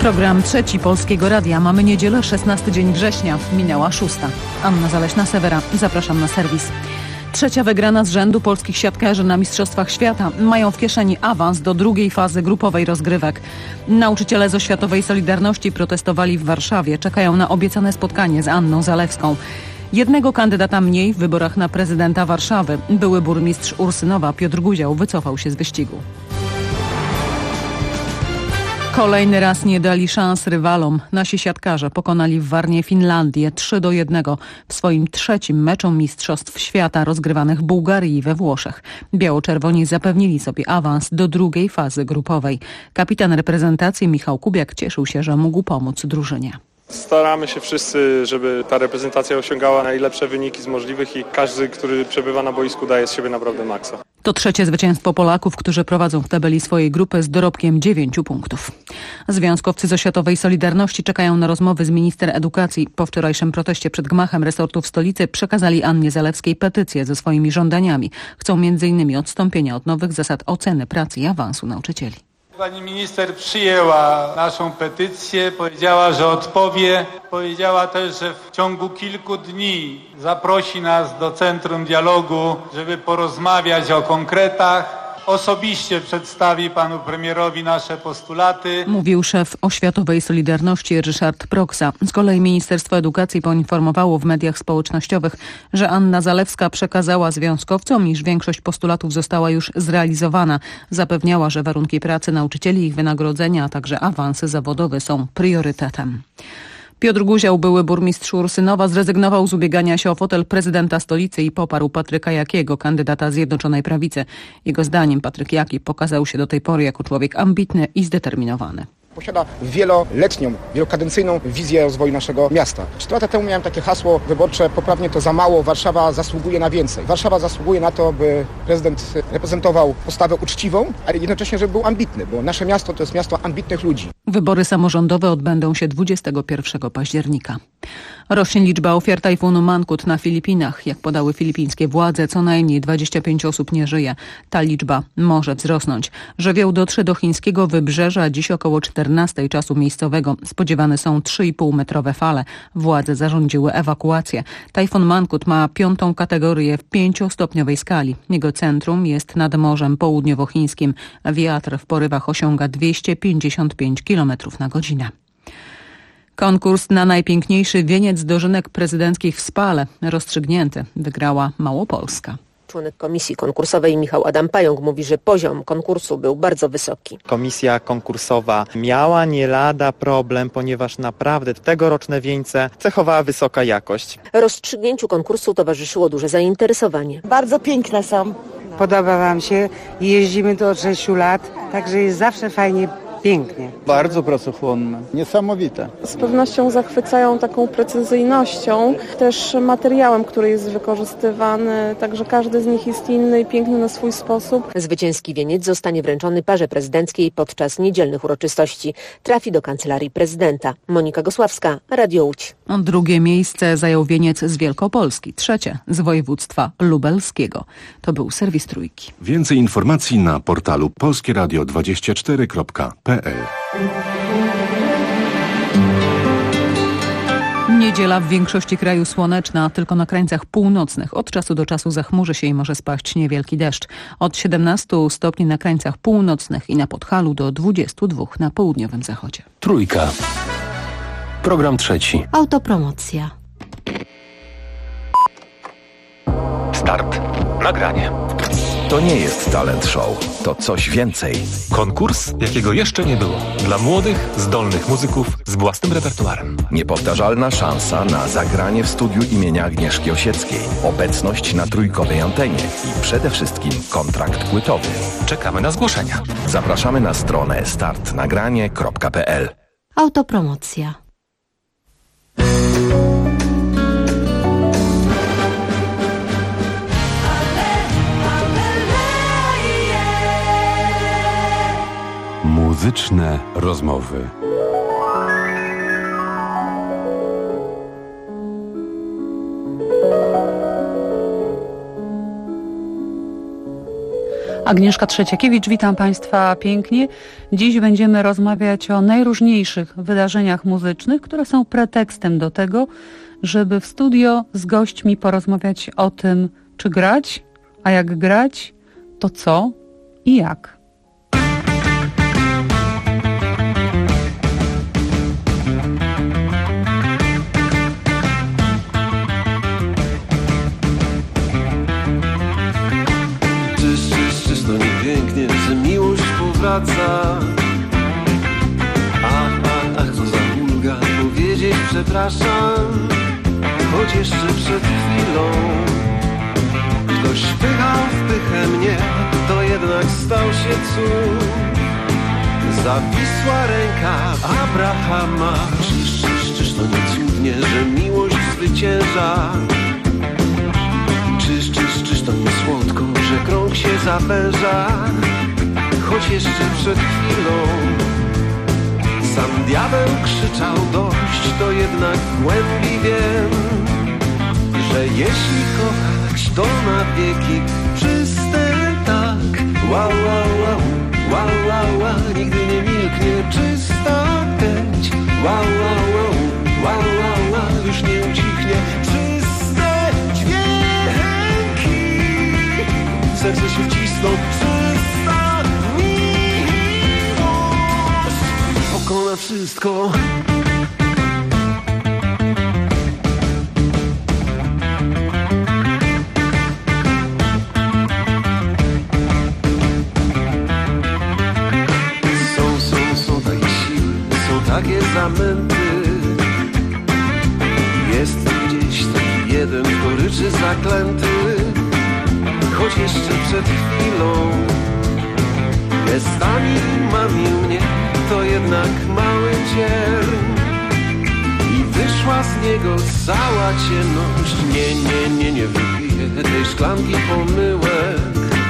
Program Trzeci Polskiego Radia. Mamy niedzielę, 16 dzień września. Minęła 6. Anna Zaleśna-Sewera. Zapraszam na serwis. Trzecia wygrana z rzędu polskich siatkarzy na Mistrzostwach Świata. Mają w kieszeni awans do drugiej fazy grupowej rozgrywek. Nauczyciele z Oświatowej Solidarności protestowali w Warszawie. Czekają na obiecane spotkanie z Anną Zalewską. Jednego kandydata mniej w wyborach na prezydenta Warszawy. Były burmistrz Ursynowa Piotr Guział wycofał się z wyścigu. Kolejny raz nie dali szans rywalom. Nasi siatkarze pokonali w Warnie Finlandię 3-1 w swoim trzecim meczu Mistrzostw Świata rozgrywanych w Bułgarii i we Włoszech. Biało-czerwoni zapewnili sobie awans do drugiej fazy grupowej. Kapitan reprezentacji Michał Kubiak cieszył się, że mógł pomóc drużynie. Staramy się wszyscy, żeby ta reprezentacja osiągała najlepsze wyniki z możliwych i każdy, który przebywa na boisku, daje z siebie naprawdę maksa. To trzecie zwycięstwo Polaków, którzy prowadzą w tabeli swojej grupy z dorobkiem 9 punktów. Związkowcy z Oświatowej Solidarności czekają na rozmowy z minister edukacji. Po wczorajszym proteście przed gmachem resortu w stolicy przekazali Annie Zalewskiej petycję ze swoimi żądaniami. Chcą m.in. odstąpienia od nowych zasad oceny pracy i awansu nauczycieli. Pani minister przyjęła naszą petycję, powiedziała, że odpowie. Powiedziała też, że w ciągu kilku dni zaprosi nas do Centrum Dialogu, żeby porozmawiać o konkretach. Osobiście przedstawi panu premierowi nasze postulaty. Mówił szef Oświatowej Solidarności Ryszard Proksa. Z kolei Ministerstwo Edukacji poinformowało w mediach społecznościowych, że Anna Zalewska przekazała związkowcom, iż większość postulatów została już zrealizowana. Zapewniała, że warunki pracy nauczycieli, ich wynagrodzenia, a także awanse zawodowe są priorytetem. Piotr Guział, były burmistrz Ursynowa, zrezygnował z ubiegania się o fotel prezydenta stolicy i poparł Patryka Jakiego, kandydata Zjednoczonej Prawicy. Jego zdaniem Patryk Jaki pokazał się do tej pory jako człowiek ambitny i zdeterminowany. Posiada wieloletnią, wielokadencyjną wizję rozwoju naszego miasta. 4 lata temu miałem takie hasło wyborcze: poprawnie to za mało, Warszawa zasługuje na więcej. Warszawa zasługuje na to, by prezydent reprezentował postawę uczciwą, ale jednocześnie, żeby był ambitny, bo nasze miasto to jest miasto ambitnych ludzi. Wybory samorządowe odbędą się 21 października. Rośnie liczba ofiar tajfunu Mangkhut na Filipinach. Jak podały filipińskie władze, co najmniej 25 osób nie żyje. Ta liczba może wzrosnąć. Żywioł dotrze do chińskiego wybrzeża dziś około 14 czasu miejscowego. Spodziewane są 3,5-metrowe fale. Władze zarządziły ewakuację. Tajfun Mangkhut ma 5. kategorię w 5-stopniowej skali. Jego centrum jest nad Morzem Południowochińskim. Wiatr w porywach osiąga 255 km na godzinę. Konkurs na najpiękniejszy wieniec dożynek prezydenckich w Spale rozstrzygnięty. Wygrała Małopolska. Członek komisji konkursowej Michał Adam Pająk mówi, że poziom konkursu był bardzo wysoki. Komisja konkursowa miała nie lada problem, ponieważ naprawdę tegoroczne wieńce cechowała wysoka jakość. Rozstrzygnięciu konkursu towarzyszyło duże zainteresowanie. Bardzo piękne są. Podoba wam się, jeździmy tu od 6 lat, także jest zawsze fajnie. Pięknie. Bardzo pracochłonne, niesamowite. Z pewnością zachwycają taką precyzyjnością, też materiałem, który jest wykorzystywany, także każdy z nich jest inny i piękny na swój sposób. Zwycięski wieniec zostanie wręczony parze prezydenckiej podczas niedzielnych uroczystości. Trafi do kancelarii prezydenta. Monika Gosławska, Radio Łódź. Drugie miejsce zajął wieniec z Wielkopolski, trzecie z województwa lubelskiego. To był serwis Trójki. Więcej informacji na portalu polskieradio24.pl. Niedziela w większości kraju słoneczna, tylko na krańcach północnych. Od czasu do czasu zachmurzy się i może spaść niewielki deszcz. Od 17 stopni na krańcach północnych i na Podhalu do 22 na południowym zachodzie. Trójka. Program trzeci. Autopromocja. Start. Nagranie. To nie jest talent show, to coś więcej. Konkurs, jakiego jeszcze nie było. Dla młodych, zdolnych muzyków z własnym repertuarem. Niepowtarzalna szansa na zagranie w studiu imienia Agnieszki Osieckiej. Obecność na trójkowej antenie i przede wszystkim kontrakt płytowy. Czekamy na zgłoszenia. Zapraszamy na stronę startnagranie.pl. Autopromocja. Muzyczne rozmowy. Agnieszka Trzeciakiewicz, witam Państwa pięknie. Dziś będziemy rozmawiać o najróżniejszych wydarzeniach muzycznych, które są pretekstem do tego, żeby w studio z gośćmi porozmawiać o tym, czy grać, a jak grać, to co i jak. To nie pięknie, że miłość powraca. Ach, co za ulga powiedzieć przepraszam. Choć jeszcze przed chwilą ktoś wpychał mnie, to jednak stał się cud. Zawisła ręka Abrahama. Czyż to nie cudnie, że miłość zwycięża? Czyż to nie słodko, że krąg się zawęża? Choć jeszcze przed chwilą sam diabeł krzyczał dość, to jednak głębiej wiem, że jeśli kochać, to na wieki czyste tak. Wow, wow, wow, wow, wow, wow, nigdy nie milknie czysta chęć. Wow, wow, wow, wow, wow, wow, już nie ucichnie czyste dźwięki. W serce się wcisną czysta miłość, pokona wszystko. Są takie siły, są takie zamęty. Jest gdzieś taki jeden goryczy zaklęty. Choć jeszcze przed chwilą gestami mamił mnie, to jednak mały cierń i wyszła z niego cała ciemność. Nie wypiję tej szklanki pomyłek.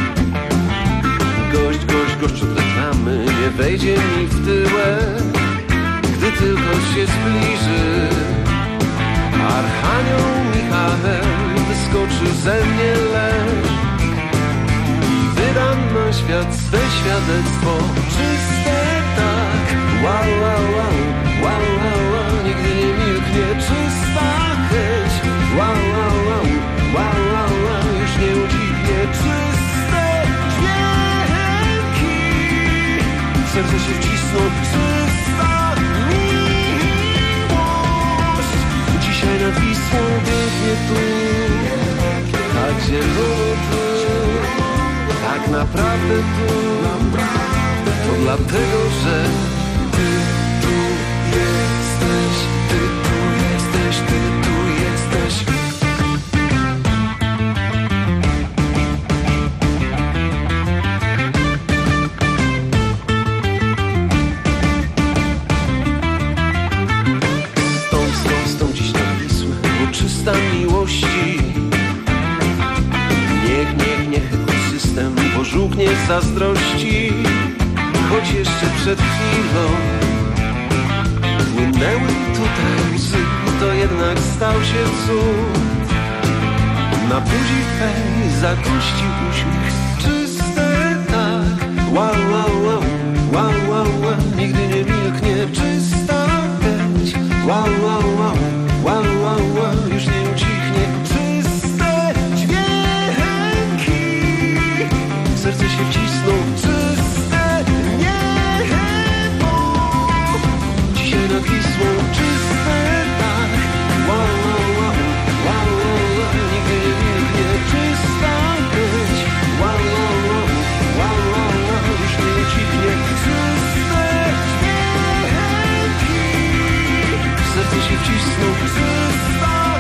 Gość od reklamy nie wejdzie mi w tyłek. Gdy tylko się zbliży Archanioł Michael, wyskoczy ze mnie lew i wydam na świat swe świadectwo czyste tak. Wow, wow, wow, wow, wow, wow, nigdy nie milknie czysta chęć. Wow, wow, wow, wow, wow, wow, już nie ucichnie czyste dźwięki. W serce się wcisną czysta miłość. Dzisiaj nad Wisłą biegnie tu, tak zielono tu, tak naprawdę tu. To dlatego, że ty tu jesteś, ty tu jesteś, ty tu jesteś. Stąd dziś na Wisłę, uczysta miłości. Niech ekosystem pożółknie z zazdrości. Choć jeszcze przed chwilą płynęły tutaj łzy, to jednak stał się cud. Na buzi twej zagościł uśmiech czyste tak. Wow, wow, wow, wow, wow, wow, nigdy nie milknie czysta chęć. Wow, wow, wow, wow, wow, wow, już nie ucichnie czyste dźwięki. W serce się wcisną czyste niebo. Dzisiaj nad Wisłą czyste tak. Wow, wow, wow, wow, wow, wow, nigdy nie milknie czysta chęć. Wow, wow, wow, wow, wow, wow, już nie ucichnie czyste dźwięki. W serce się wcisną czysta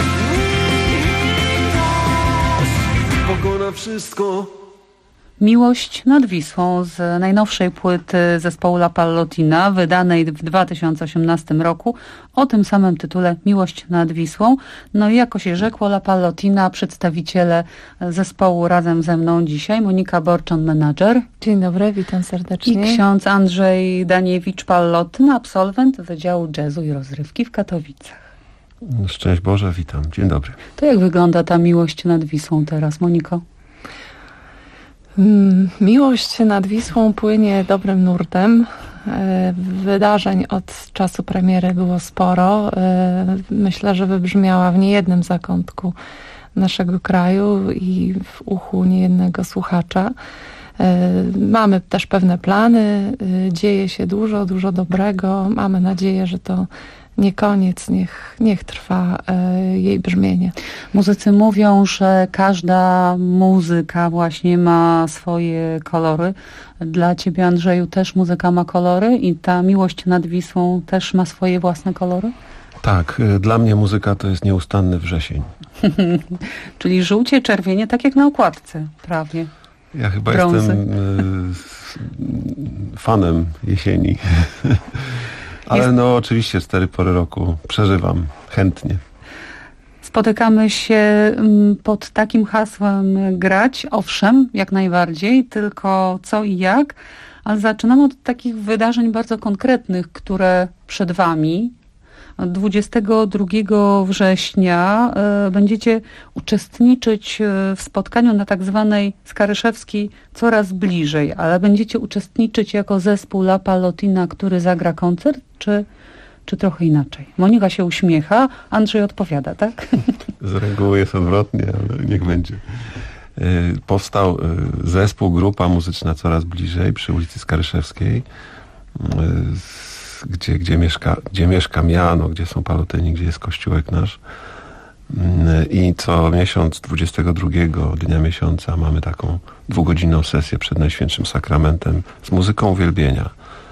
miłość, pokona wszystko. Miłość nad Wisłą z najnowszej płyty zespołu La Pallotina, wydanej w 2018 roku o tym samym tytule Miłość nad Wisłą. No i jako się rzekło, La Pallotina, przedstawiciele zespołu razem ze mną dzisiaj. Monika Borczon, menadżer. Dzień dobry, witam serdecznie. I ksiądz Andrzej Daniewicz-Pallotyn, absolwent Wydziału Jazzu i Rozrywki w Katowicach. Szczęść Boże, witam. Dzień dobry. To jak wygląda ta miłość nad Wisłą teraz, Moniko? Miłość nad Wisłą płynie dobrym nurtem. Wydarzeń od czasu premiery było sporo. Myślę, że wybrzmiała w niejednym zakątku naszego kraju i w uchu niejednego słuchacza. Mamy też pewne plany, dzieje się dużo dobrego. Mamy nadzieję, że to nie koniec, niech trwa jej brzmienie. Muzycy mówią, że każda muzyka właśnie ma swoje kolory. Dla ciebie, Andrzeju, też muzyka ma kolory i ta miłość nad Wisłą też ma swoje własne kolory? Tak, dla mnie muzyka to jest nieustanny wrzesień. Czyli żółcie, czerwienie, tak jak na okładce prawie. Ja chyba Brązy. jestem fanem jesieni. Ale no oczywiście 4 pory roku przeżywam chętnie. Spotykamy się pod takim hasłem grać, owszem, jak najbardziej, tylko co i jak, ale zaczynamy od takich wydarzeń bardzo konkretnych, które przed wami. 22 września będziecie uczestniczyć w spotkaniu na tak zwanej Skaryszewskiej Coraz Bliżej, ale będziecie uczestniczyć jako zespół La Pallotina, który zagra koncert, czy trochę inaczej? Monika się uśmiecha, Andrzej odpowiada, tak? Z reguły jest odwrotnie, ale niech będzie. Powstał zespół, grupa muzyczna Coraz Bliżej przy ulicy Skaryszewskiej, gdzie mieszkam ja, no, gdzie są Pallotyni, gdzie jest kościółek nasz. I co miesiąc, 22 dnia miesiąca mamy taką 2-godzinną sesję przed Najświętszym Sakramentem z muzyką uwielbienia.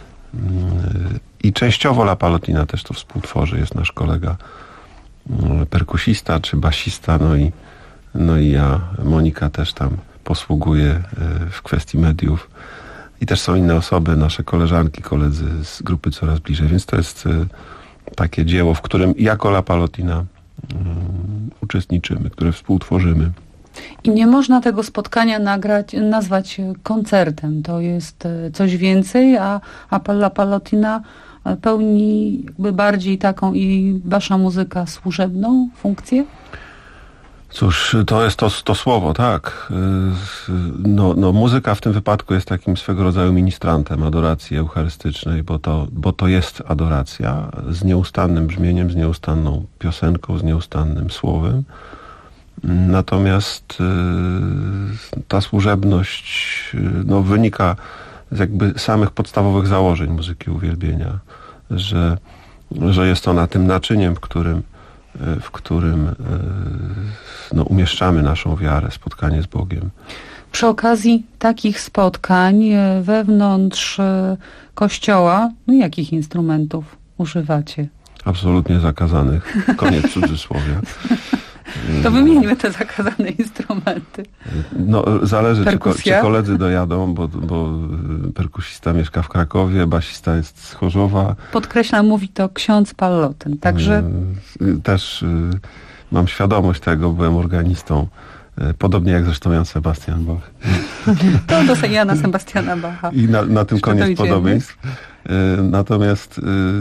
I częściowo La Pallotina też to współtworzy. Jest nasz kolega perkusista czy basista, no i ja, Monika też tam posługuje w kwestii mediów. I też są inne osoby, nasze koleżanki, koledzy z grupy Coraz Bliżej. Więc to jest takie dzieło, w którym jako La Pallotina uczestniczymy, które współtworzymy. I nie można tego spotkania nazwać koncertem. To jest coś więcej, a La Pallotina pełni jakby bardziej taką i wasza muzyka służebną funkcję? Cóż, to jest to słowo, tak. No, muzyka w tym wypadku jest takim swego rodzaju ministrantem adoracji eucharystycznej, bo to jest adoracja z nieustannym brzmieniem, z nieustanną piosenką, z nieustannym słowem. Natomiast ta służebność wynika z jakby samych podstawowych założeń muzyki uwielbienia, że jest ona tym naczyniem, w którym umieszczamy naszą wiarę, spotkanie z Bogiem. Przy okazji takich spotkań wewnątrz kościoła, jakich instrumentów używacie? Absolutnie zakazanych. Koniec cudzysłowia. To wymieńmy te zakazane instrumenty. No, zależy, Perkusja? czy koledzy dojadą, bo perkusista mieszka w Krakowie, basista jest z Chorzowa. Podkreślam, mówi to ksiądz Pallotyn, także... Też mam świadomość tego, byłem organistą, podobnie jak zresztą Jan Sebastian Bach. To do Jana Sebastiana Bacha. I na tym koniec podobieństw. Natomiast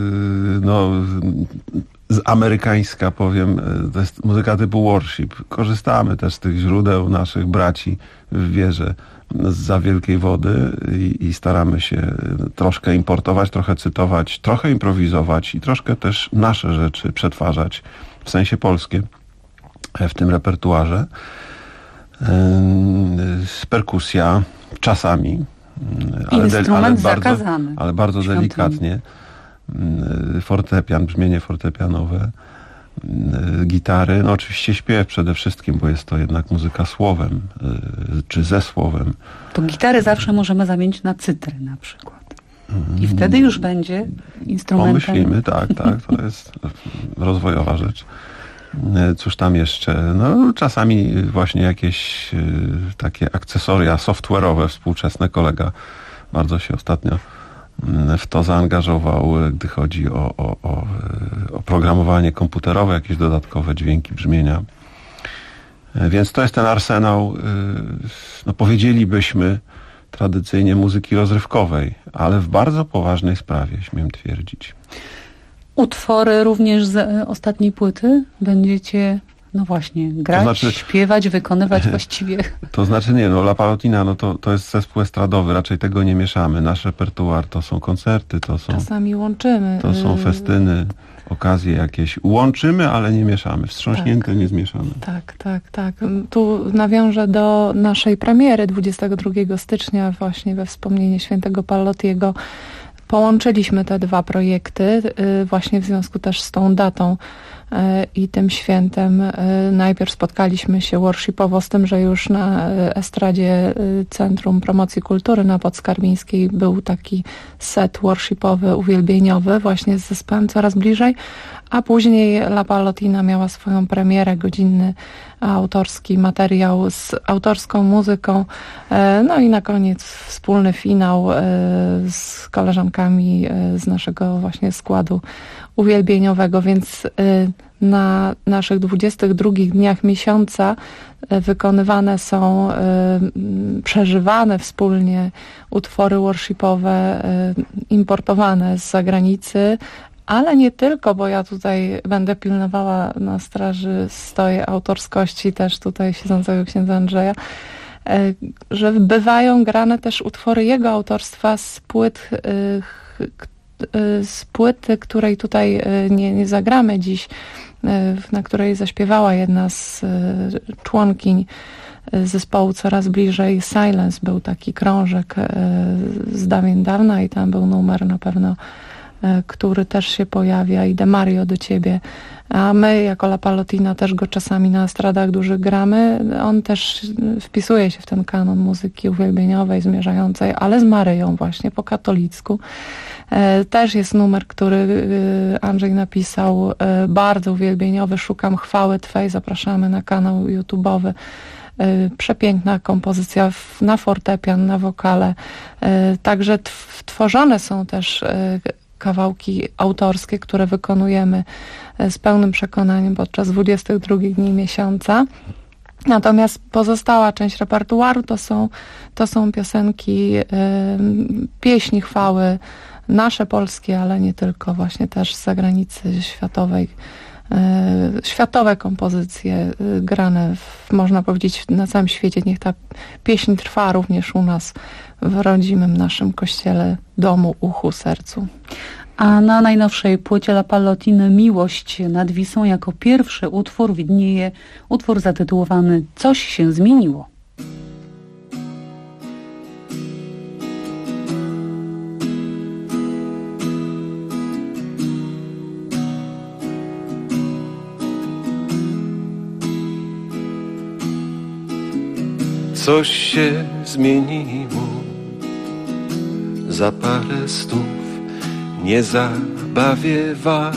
z amerykańska powiem, to jest muzyka typu worship. Korzystamy też z tych źródeł naszych braci w wierze zza wielkiej wody i staramy się troszkę importować, trochę cytować, trochę improwizować i troszkę też nasze rzeczy przetwarzać w sensie polskie w tym repertuarze. Perkusja czasami, ale bardzo delikatnie. Fortepian, brzmienie fortepianowe, gitary, no oczywiście śpiew przede wszystkim, bo jest to jednak muzyka słowem, czy ze słowem. To gitarę zawsze możemy zamienić na cytry na przykład. I wtedy już będzie instrumentem. Pomyślimy, tak, to jest rozwojowa rzecz. Cóż tam jeszcze? No czasami właśnie jakieś takie akcesoria software'owe, współczesne. Kolega bardzo się ostatnio w to zaangażował, gdy chodzi o programowanie komputerowe, jakieś dodatkowe dźwięki, brzmienia. Więc to jest ten arsenał, powiedzielibyśmy, tradycyjnie muzyki rozrywkowej, ale w bardzo poważnej sprawie, śmiem twierdzić. Utwory również z ostatniej płyty będziecie No właśnie, grać, śpiewać, wykonywać właściwie. To znaczy nie, La Palotina to jest zespół estradowy, raczej tego nie mieszamy. Nasz repertuar to są koncerty, to są... Czasami łączymy. To są festyny, okazje jakieś. Łączymy, ale nie mieszamy. Wstrząśnięte nie zmieszamy. Tak. Tu nawiążę do naszej premiery 22 stycznia właśnie we wspomnienie świętego Pallotiego. Połączyliśmy te dwa projekty właśnie w związku też z tą datą i tym świętem. Najpierw spotkaliśmy się worshipowo z tym, że już na estradzie Centrum Promocji Kultury na Podskarbińskiej był taki set worshipowy, uwielbieniowy właśnie z zespołem Coraz Bliżej, a później La Pallotina miała swoją premierę, godzinny autorski materiał z autorską muzyką, no i na koniec wspólny finał z koleżankami z naszego właśnie składu uwielbieniowego, więc na naszych 22 dniach miesiąca wykonywane są, przeżywane wspólnie utwory worshipowe importowane z zagranicy, ale nie tylko, bo ja tutaj będę pilnowała na straży stoję autorskości też tutaj siedzącego księdza Andrzeja, że bywają grane też utwory jego autorstwa z płyty, której tutaj nie zagramy dziś, na której zaśpiewała jedna z członkiń zespołu Coraz Bliżej. Silence był taki krążek z dawien dawna i tam był numer na pewno, który też się pojawia, Idę Mario do ciebie, a my jako La Pallotina też go czasami na estradach dużych gramy. On też wpisuje się w ten kanon muzyki uwielbieniowej, zmierzającej, ale z Maryją właśnie, po katolicku. Też jest numer, który Andrzej napisał, bardzo uwielbieniowy, Szukam chwały Twej, zapraszamy na kanał YouTube'owy. Przepiękna kompozycja na fortepian, na wokale. Także tworzone są też kawałki autorskie, które wykonujemy z pełnym przekonaniem podczas 22 dni miesiąca. Natomiast pozostała część repertuaru to są piosenki, pieśni chwały, nasze polskie, ale nie tylko, właśnie też z zagranicy światowej. Światowe kompozycje grane, można powiedzieć, na całym świecie. Niech ta pieśń trwa również u nas w rodzimym naszym kościele, domu, uchu, sercu. A na najnowszej płycie La Pallotiny Miłość nad Wisłą jako pierwszy utwór widnieje utwór zatytułowany Coś się zmieniło. Coś się zmieniło, za parę stów nie zabawię was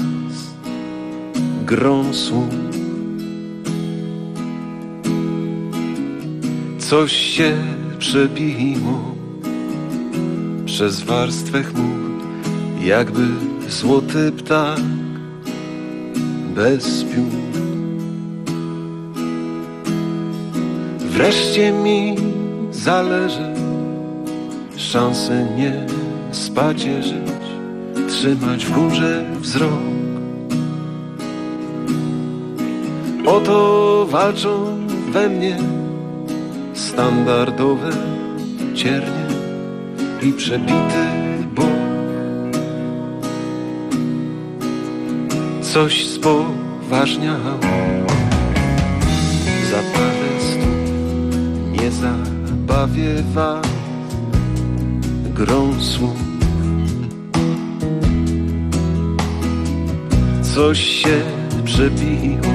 grą słów. Coś się przebiło przez warstwę chmur, jakby złoty ptak bez piór. Wreszcie mi zależy, szansę nie spacierzyć, trzymać w górze wzrok. Oto walczą we mnie standardowe ciernie i przebity bok. Coś spoważniało, za parę nie zabawię was grą słów. Coś się przebiło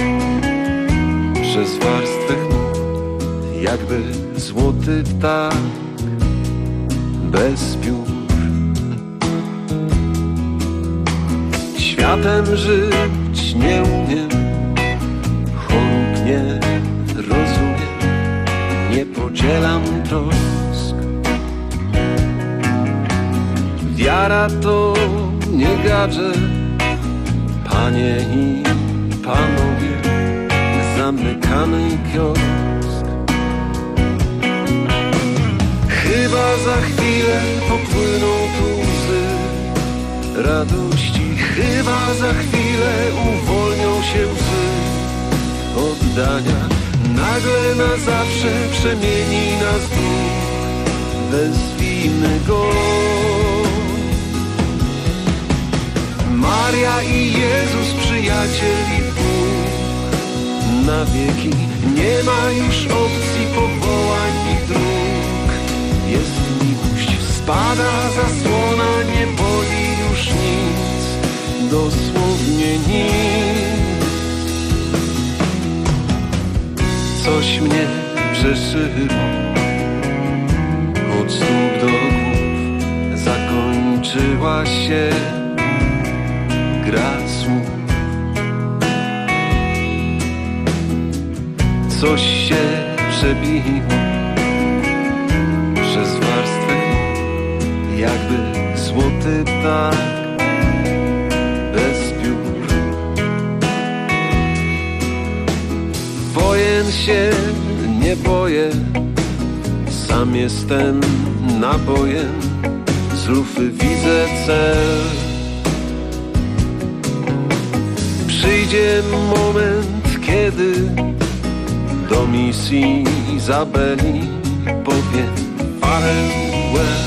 przez warstwę chmur, jakby złoty ptak bez piór. Światem żyć nie umiem, chorób nie rozumiem, nie podzielam trosk. Wiara to nie gadżet, panie i panowie, zamykamy kiosk. Chyba za chwilę popłyną tu łzy radości, chyba za chwilę uwolnią się łzy spotkania. Nagle na zawsze przemieni nas Bóg. Wezwijmy Go. Maria i Jezus, przyjaciel i Bóg. Na wieki nie ma już opcji powołań i dróg. Jest miłość, spada zasłona, nie boli już nic, dosłownie nic. Coś mnie przeszyło od stóp do głów, zakończyła się gra słów. Coś się przebiło przez warstwę, jakby złoty ptak bez piór. Wojen się nie boję, sam jestem nabojem, z lufy widzę cel. Przyjdzie moment, kiedy do misji Izabeli powiem farewell.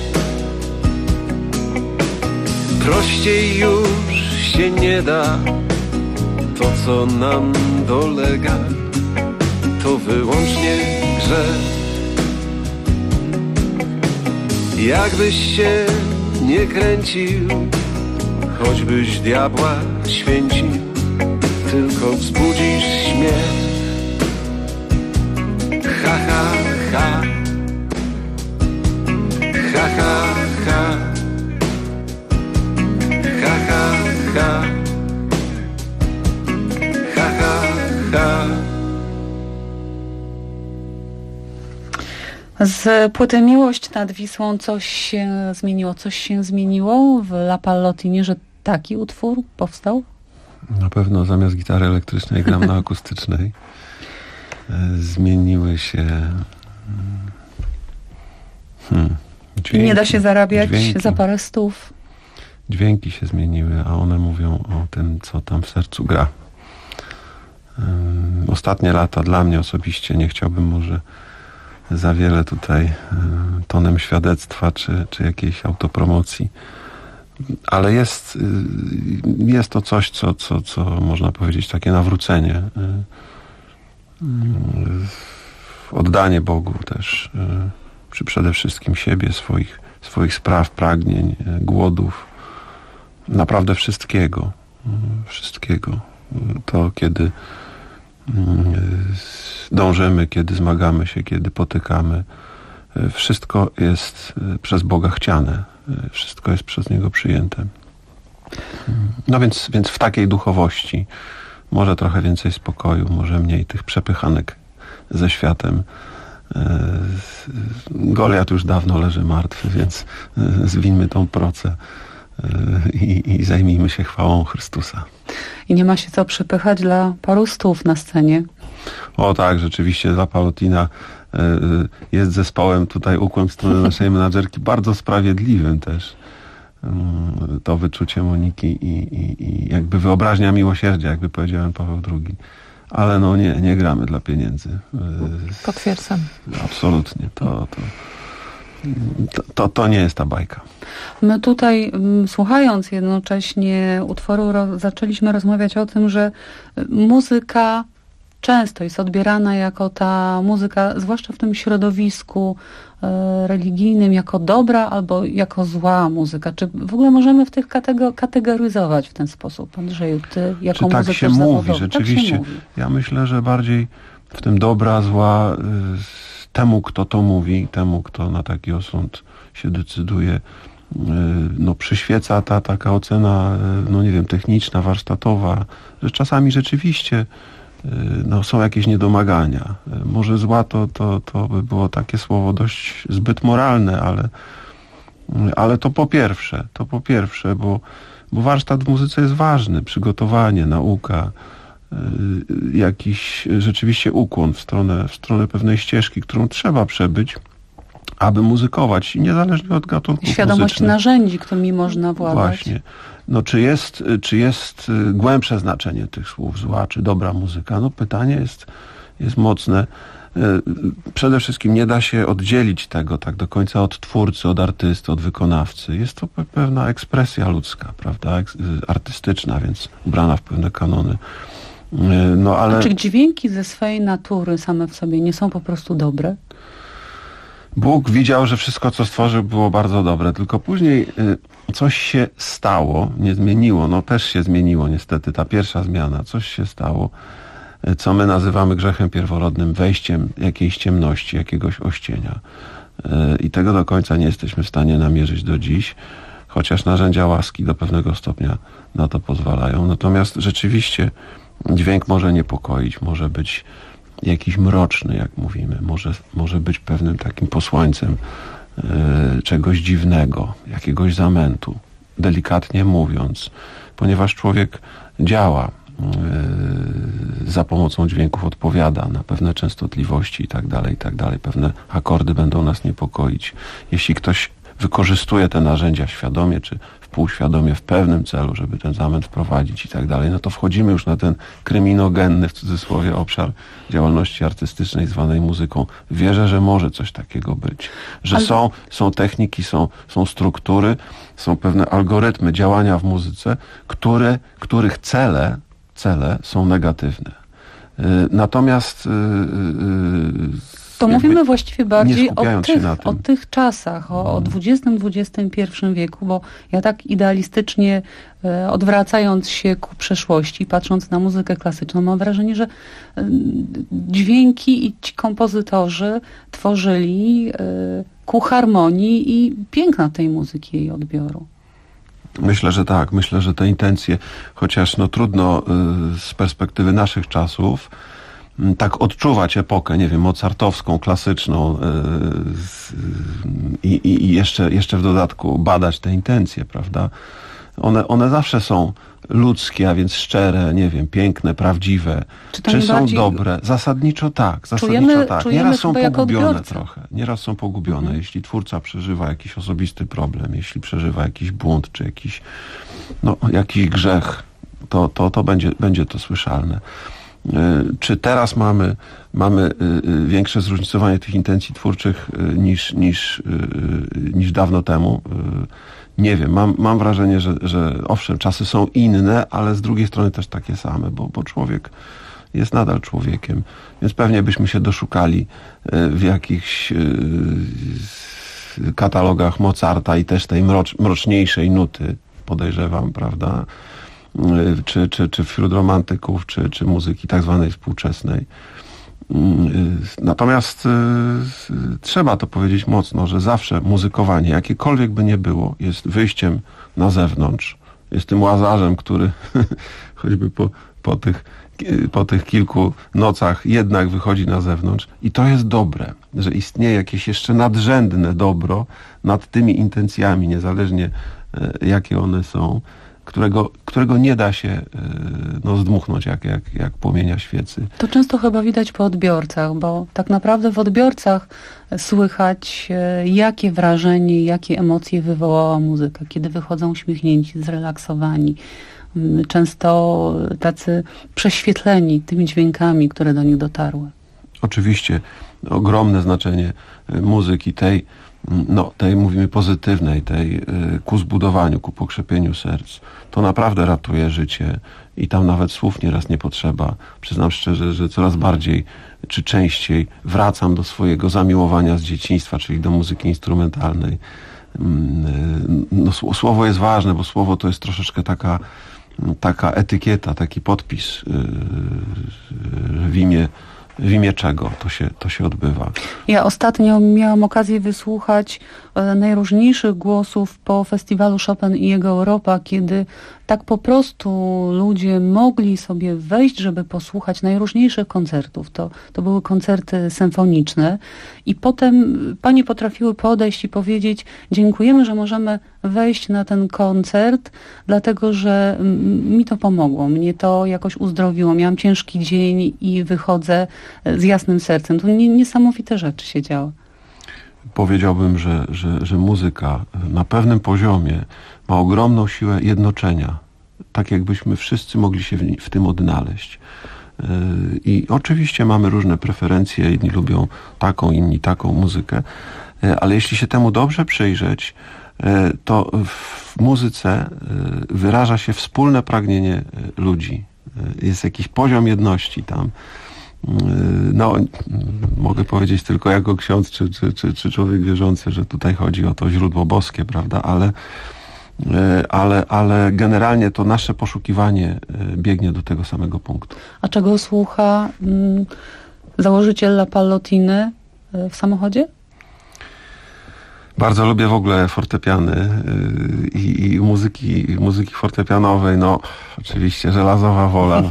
Prościej już się nie da, to co nam dolega, to wyłącznie grzech. Jakbyś się nie kręcił, choćbyś diabła święcił, tylko wzbudzisz śmiech. Ha, ha, ha. Ha, ha, ha. Ha, ha, ha. Ha, ha, ha. Z płyty Miłość nad Wisłą coś się zmieniło w La Pallottini, że taki utwór powstał? Na pewno zamiast gitary elektrycznej gram na akustycznej. Zmieniły się dźwięki. I nie da się zarabiać dźwięki. za parę stów. Dźwięki się zmieniły, a one mówią o tym, co tam w sercu gra. Ostatnie lata dla mnie osobiście, nie chciałbym może za wiele tutaj tonem świadectwa czy jakiejś autopromocji, ale jest to coś, co można powiedzieć, takie nawrócenie, oddanie Bogu też, czy przede wszystkim siebie, swoich spraw, pragnień, głodów, naprawdę wszystkiego. To kiedy dążymy, kiedy zmagamy się, kiedy potykamy, wszystko jest przez Boga chciane, wszystko jest przez Niego przyjęte. No więc w takiej duchowości, może trochę więcej spokoju, może mniej tych przepychanek ze światem. Goliat już dawno leży martwy, więc zwinmy tą procę i zajmijmy się chwałą Chrystusa. I nie ma się co przepychać dla paru stów na scenie. O tak, rzeczywiście La Pallottina jest zespołem, tutaj ukłon w stronę naszej menadżerki, bardzo sprawiedliwym też. To wyczucie Moniki i jakby wyobraźnia miłosierdzia, jakby powiedział Jan Paweł II. Ale no nie gramy dla pieniędzy. Potwierdzam. Absolutnie. To nie jest ta bajka. My tutaj, słuchając jednocześnie utworu, zaczęliśmy rozmawiać o tym, że muzyka często jest odbierana jako ta muzyka, zwłaszcza w tym środowisku religijnym, jako dobra albo jako zła muzyka. Czy w ogóle możemy w tych kategoryzować w ten sposób? Andrzeju, ty jako muzykę tak się mówi, rzeczywiście. Tak się mówi. Ja myślę, że bardziej w tym dobra, zła, temu, kto to mówi, temu, kto na taki osąd się decyduje, no przyświeca ta taka ocena, no nie wiem, techniczna, warsztatowa, że czasami rzeczywiście no, są jakieś niedomagania. Może zła to by było takie słowo dość zbyt moralne, ale to po pierwsze, bo warsztat w muzyce jest ważny, przygotowanie, nauka, jakiś rzeczywiście ukłon w stronę pewnej ścieżki, którą trzeba przebyć, aby muzykować, niezależnie od gatunków Świadomość muzycznych. narzędzi, którymi można władać. Właśnie. No, czy jest głębsze znaczenie tych słów, zła czy dobra muzyka? No, pytanie jest mocne. Przede wszystkim nie da się oddzielić tego tak do końca od twórcy, od artysty, od wykonawcy. Jest to pewna ekspresja ludzka, prawda, artystyczna, więc ubrana w pewne kanony. No, ale... A czy dźwięki ze swej natury same w sobie nie są po prostu dobre? Bóg widział, że wszystko, co stworzył, było bardzo dobre, tylko później coś się stało, nie zmieniło, no też się zmieniło niestety, ta pierwsza zmiana, coś się stało, co my nazywamy grzechem pierworodnym, wejściem jakiejś ciemności, jakiegoś ościenia. I tego do końca nie jesteśmy w stanie namierzyć do dziś, chociaż narzędzia łaski do pewnego stopnia na to pozwalają. Natomiast rzeczywiście dźwięk może niepokoić, może być jakiś mroczny, jak mówimy, może być pewnym takim posłańcem czegoś dziwnego, jakiegoś zamętu, delikatnie mówiąc, ponieważ człowiek działa za pomocą dźwięków, odpowiada na pewne częstotliwości i tak dalej, pewne akordy będą nas niepokoić. Jeśli ktoś wykorzystuje te narzędzia świadomie czy wpółświadomie w pewnym celu, żeby ten zamęt wprowadzić i tak dalej, no to wchodzimy już na ten kryminogenny, w cudzysłowie, obszar działalności artystycznej zwanej muzyką. Wierzę, że może coś takiego być. Że są techniki, są struktury, są pewne algorytmy działania w muzyce, których cele są negatywne. Natomiast to mówimy właściwie bardziej o tych czasach, o XX-XXI wieku, bo ja tak idealistycznie odwracając się ku przeszłości, patrząc na muzykę klasyczną, mam wrażenie, że dźwięki i ci kompozytorzy tworzyli ku harmonii i piękna tej muzyki, jej odbioru. Myślę, że tak. Myślę, że te intencje, chociaż no trudno z perspektywy naszych czasów tak odczuwać epokę, nie wiem, mozartowską, klasyczną i jeszcze w dodatku badać te intencje, prawda? One zawsze są ludzkie, a więc szczere, nie wiem, piękne, prawdziwe. Czy są dobre? Zasadniczo tak. Nieraz są pogubione trochę. Nieraz są pogubione. Jeśli twórca przeżywa jakiś osobisty problem, jeśli przeżywa jakiś błąd, czy jakiś grzech, to będzie to słyszalne. Czy teraz mamy większe zróżnicowanie tych intencji twórczych niż dawno temu? Nie wiem, mam wrażenie, że owszem, czasy są inne, ale z drugiej strony też takie same, bo człowiek jest nadal człowiekiem, więc pewnie byśmy się doszukali w jakichś katalogach Mozarta i też tej mroczniejszej nuty, podejrzewam, prawda? Czy wśród romantyków, czy muzyki tak zwanej współczesnej. Natomiast trzeba to powiedzieć mocno, że zawsze muzykowanie, jakiekolwiek by nie było, jest wyjściem na zewnątrz. Jest tym łazarzem, który choćby po tych kilku nocach jednak wychodzi na zewnątrz. I to jest dobre, że istnieje jakieś jeszcze nadrzędne dobro nad tymi intencjami, niezależnie jakie one są, którego nie da się zdmuchnąć jak płomienia świecy. To często chyba widać po odbiorcach, bo tak naprawdę w odbiorcach słychać, jakie wrażenie, jakie emocje wywołała muzyka, kiedy wychodzą uśmiechnięci, zrelaksowani, często tacy prześwietleni tymi dźwiękami, które do nich dotarły. Oczywiście ogromne znaczenie muzyki tej mówimy pozytywnej, tej ku zbudowaniu, ku pokrzepieniu serc. To naprawdę ratuje życie i tam nawet słów nieraz nie potrzeba. Przyznam szczerze, że coraz bardziej czy częściej wracam do swojego zamiłowania z dzieciństwa, czyli do muzyki instrumentalnej. Słowo jest ważne, bo słowo to jest troszeczkę taka etykieta, taki podpis w imię czego to się odbywa. Ja ostatnio miałam okazję wysłuchać najróżniejszych głosów po festiwalu Chopin i jego Europa, kiedy tak po prostu ludzie mogli sobie wejść, żeby posłuchać najróżniejszych koncertów. To były koncerty symfoniczne i potem panie potrafiły podejść i powiedzieć: dziękujemy, że możemy wejść na ten koncert, dlatego że mi to pomogło, mnie to jakoś uzdrowiło. Miałam ciężki dzień i wychodzę z jasnym sercem. Tu niesamowite rzeczy się działy. powiedziałbym, że muzyka na pewnym poziomie ma ogromną siłę jednoczenia. Tak jakbyśmy wszyscy mogli się w tym odnaleźć. I oczywiście mamy różne preferencje, jedni lubią taką, inni taką muzykę, ale jeśli się temu dobrze przyjrzeć, to w muzyce wyraża się wspólne pragnienie ludzi. Jest jakiś poziom jedności tam. No, mogę powiedzieć tylko jako ksiądz czy człowiek wierzący, że tutaj chodzi o to źródło boskie, prawda, ale generalnie to nasze poszukiwanie biegnie do tego samego punktu. A czego słucha założyciel La Pallotiny w samochodzie? Bardzo lubię w ogóle fortepiany i muzyki fortepianowej, no oczywiście Żelazowa Wola.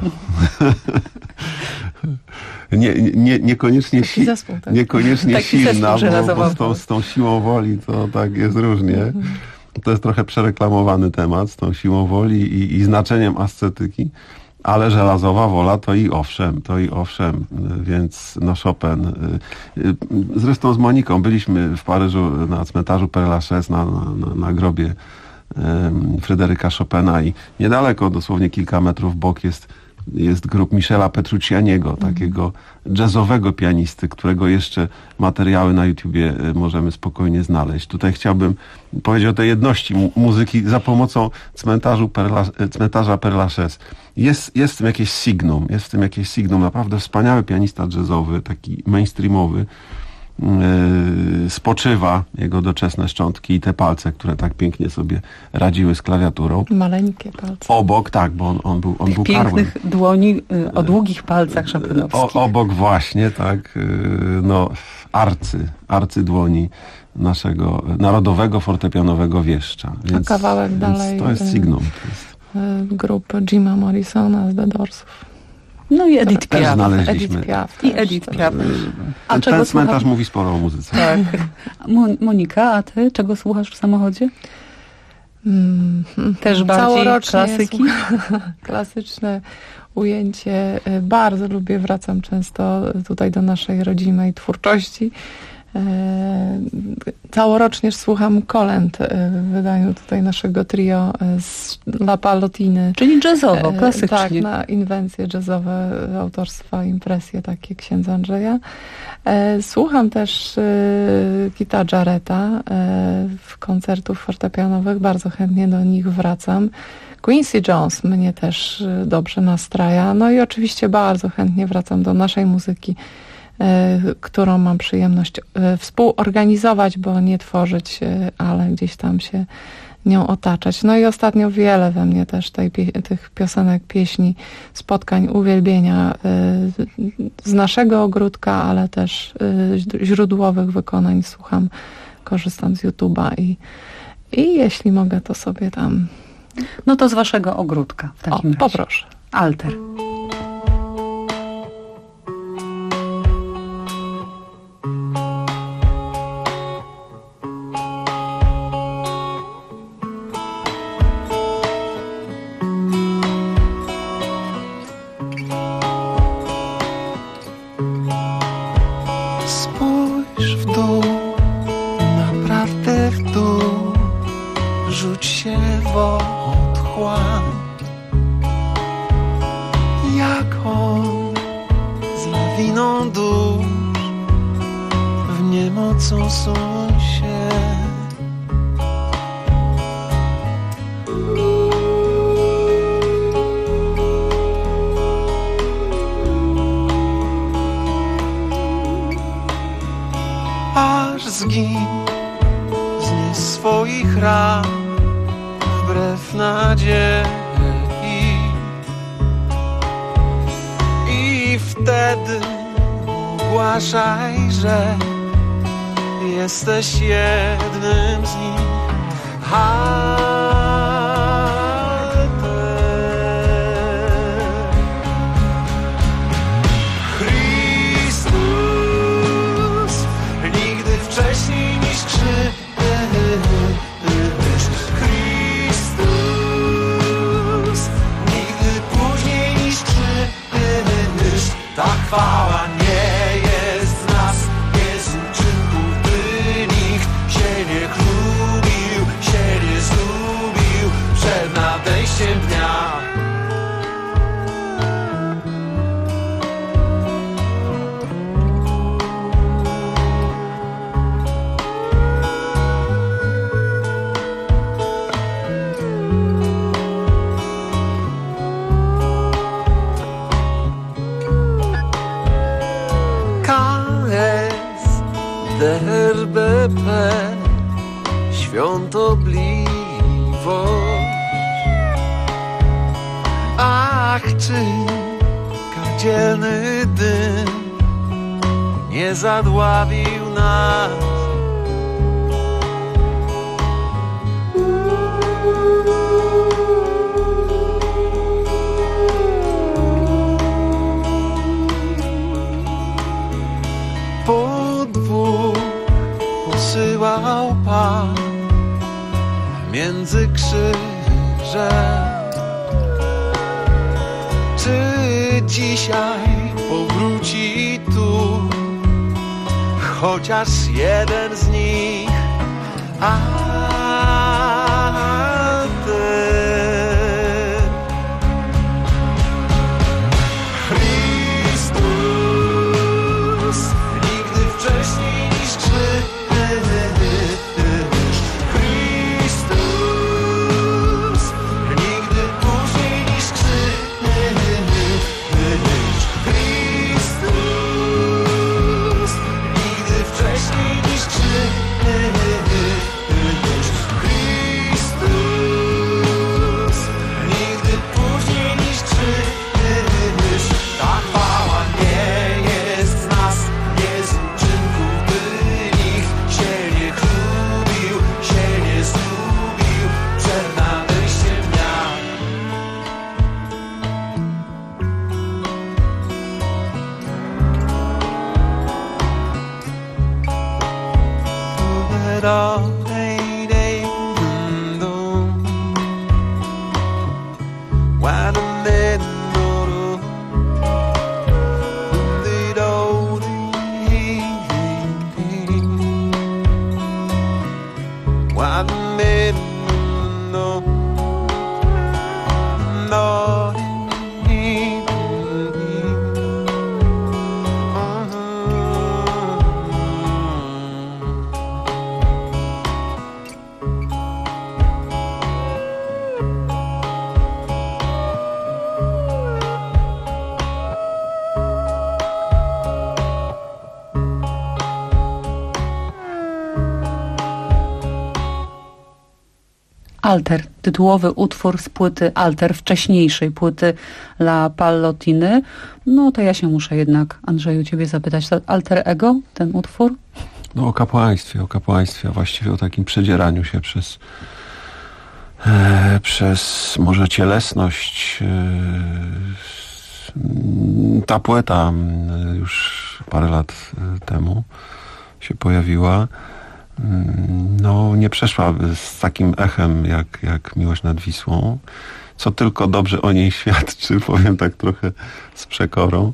Niekoniecznie niekoniecznie silna, bo z tą siłą woli to tak jest różnie. To jest trochę przereklamowany temat z tą siłą woli i znaczeniem ascetyki, ale Żelazowa Wola to i owszem, więc no Chopin. Zresztą z Moniką byliśmy w Paryżu na cmentarzu Père Lachaise na grobie Fryderyka Chopina i niedaleko, dosłownie kilka metrów w bok jest grób Michela Petruccianiego, takiego jazzowego pianisty, którego jeszcze materiały na YouTubie możemy spokojnie znaleźć. Tutaj chciałbym powiedzieć o tej jedności muzyki za pomocą cmentarza Père Lachaise. Jest w tym jakieś signum, naprawdę wspaniały pianista jazzowy, taki mainstreamowy, spoczywa jego doczesne szczątki i te palce, które tak pięknie sobie radziły z klawiaturą. Maleńkie palce. Obok, tak, bo on był karłem. Pięknych dłoni o długich palcach chopinowskich. Obok właśnie, tak, no arcy dłoni naszego narodowego fortepianowego wieszcza. Więc, a kawałek dalej to jest signum. Grup Jima Morrisona z The Doorsów. No i Edith Piaf. I Edith Piaf. A ten cmentarz mówi sporo o muzyce. Tak. Monika, a ty czego słuchasz w samochodzie? Też bardziej klasyki? Klasyczne ujęcie. Bardzo lubię, wracam często tutaj do naszej rodzimej twórczości. Całorocznie słucham kolęd w wydaniu tutaj naszego trio z La Pallotiny. Czyli jazzowo, klasycznie. Tak, na inwencje jazzowe autorstwa, impresje takie księdza Andrzeja. Słucham też Keitha Jarretta w koncertów fortepianowych, bardzo chętnie do nich wracam. Quincy Jones mnie też dobrze nastraja. No i oczywiście bardzo chętnie wracam do naszej muzyki, którą mam przyjemność współorganizować, bo nie tworzyć, ale gdzieś tam się nią otaczać. No i ostatnio wiele we mnie też tych piosenek, pieśni, spotkań, uwielbienia z naszego ogródka, ale też źródłowych wykonań słucham, korzystam z YouTube'a i jeśli mogę, to sobie tam... No to z waszego ogródka w takim razie. Poproszę. Alter. Spójrz w dół, naprawdę w dół, rzuć się w otchłań, jak on z lawiną dusz w niemocą suń się. Aż zgin z swoich ran wbrew nadziei i wtedy ogłaszaj, że jesteś jednym z nich. Chrystus nigdy wcześniej niż krzyż. Chrystus nigdy później niż krzyż. Ta chwała nie jest z nas, jest uczynków, by RBP, świątobliwość. Ach, czy kadzielny dym nie zadławił nas? Po dwóch posyłał Pan między krzyżem. Czy dzisiaj powróci tu chociaż jeden z nich? A ten Chrystus nigdy wcześniej niż krzyż. Chrystus nigdy później niż krzyż. Chrystus nigdy wcześniej niż krzyż. Chrystus nigdy później niż krzyż. Ta chwała nie jest z nas, nie z uczynków, by nikt się nie chlubił, się nie zgubił przed nadejściem dnia. Alter, tytułowy utwór z płyty Alter, wcześniejszej płyty La Pallotiny. No to ja się muszę jednak, Andrzeju, ciebie zapytać, to Alter Ego, ten utwór? No o kapłaństwie, a właściwie o takim przedzieraniu się przez może cielesność. Ta płyta już parę lat temu się pojawiła. No nie przeszła z takim echem jak Miłość nad Wisłą, co tylko dobrze o niej świadczy, powiem tak trochę z przekorą.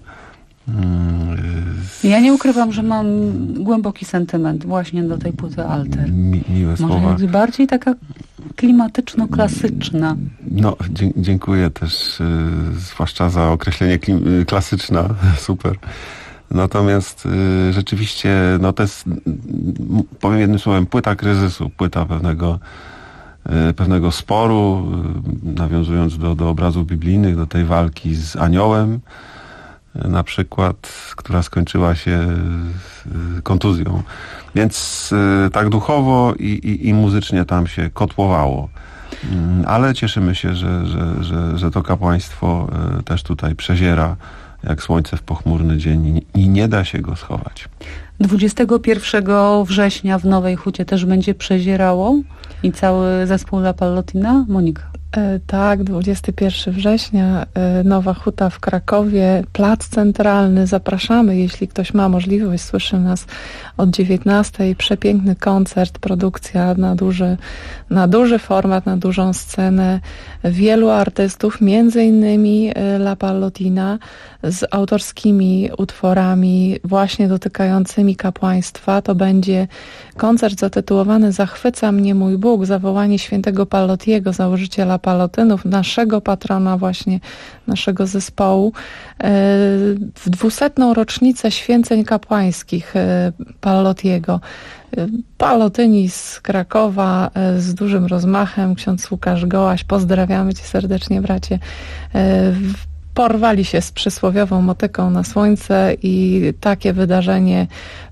Ja nie ukrywam, że mam głęboki sentyment właśnie do tej płyty Alter. Miłe słowa. Może bardziej taka klimatyczno-klasyczna. No, dziękuję też, zwłaszcza za określenie klasyczna, super. Natomiast rzeczywiście, no to jest, powiem jednym słowem, płyta kryzysu, płyta pewnego sporu, nawiązując do obrazów biblijnych, do tej walki z aniołem, na przykład, która skończyła się kontuzją. Więc tak duchowo i muzycznie tam się kotłowało. Ale cieszymy się, że to kapłaństwo też tutaj przeziera jak słońce w pochmurny dzień i nie da się go schować. 21 września w Nowej Hucie też będzie przezierało i cały zespół La Pallotina? Monika. Tak, 21 września, Nowa Huta w Krakowie, Plac Centralny. Zapraszamy, jeśli ktoś ma możliwość, słyszy nas od 19:00. Przepiękny koncert, produkcja na duży format, na dużą scenę. Wielu artystów, między innymi La Pallotina, z autorskimi utworami właśnie dotykającymi kapłaństwa. To będzie koncert zatytułowany Zachwyca mnie mój Bóg, zawołanie świętego Pallotiego, założyciela Pallotynów, naszego patrona właśnie, naszego zespołu. W 200. rocznicę święceń kapłańskich Pallotiego. Pallotyni z Krakowa z dużym rozmachem, ksiądz Łukasz Gołaś, pozdrawiamy cię serdecznie, bracie. porwali się z przysłowiową motyką na słońce i takie wydarzenie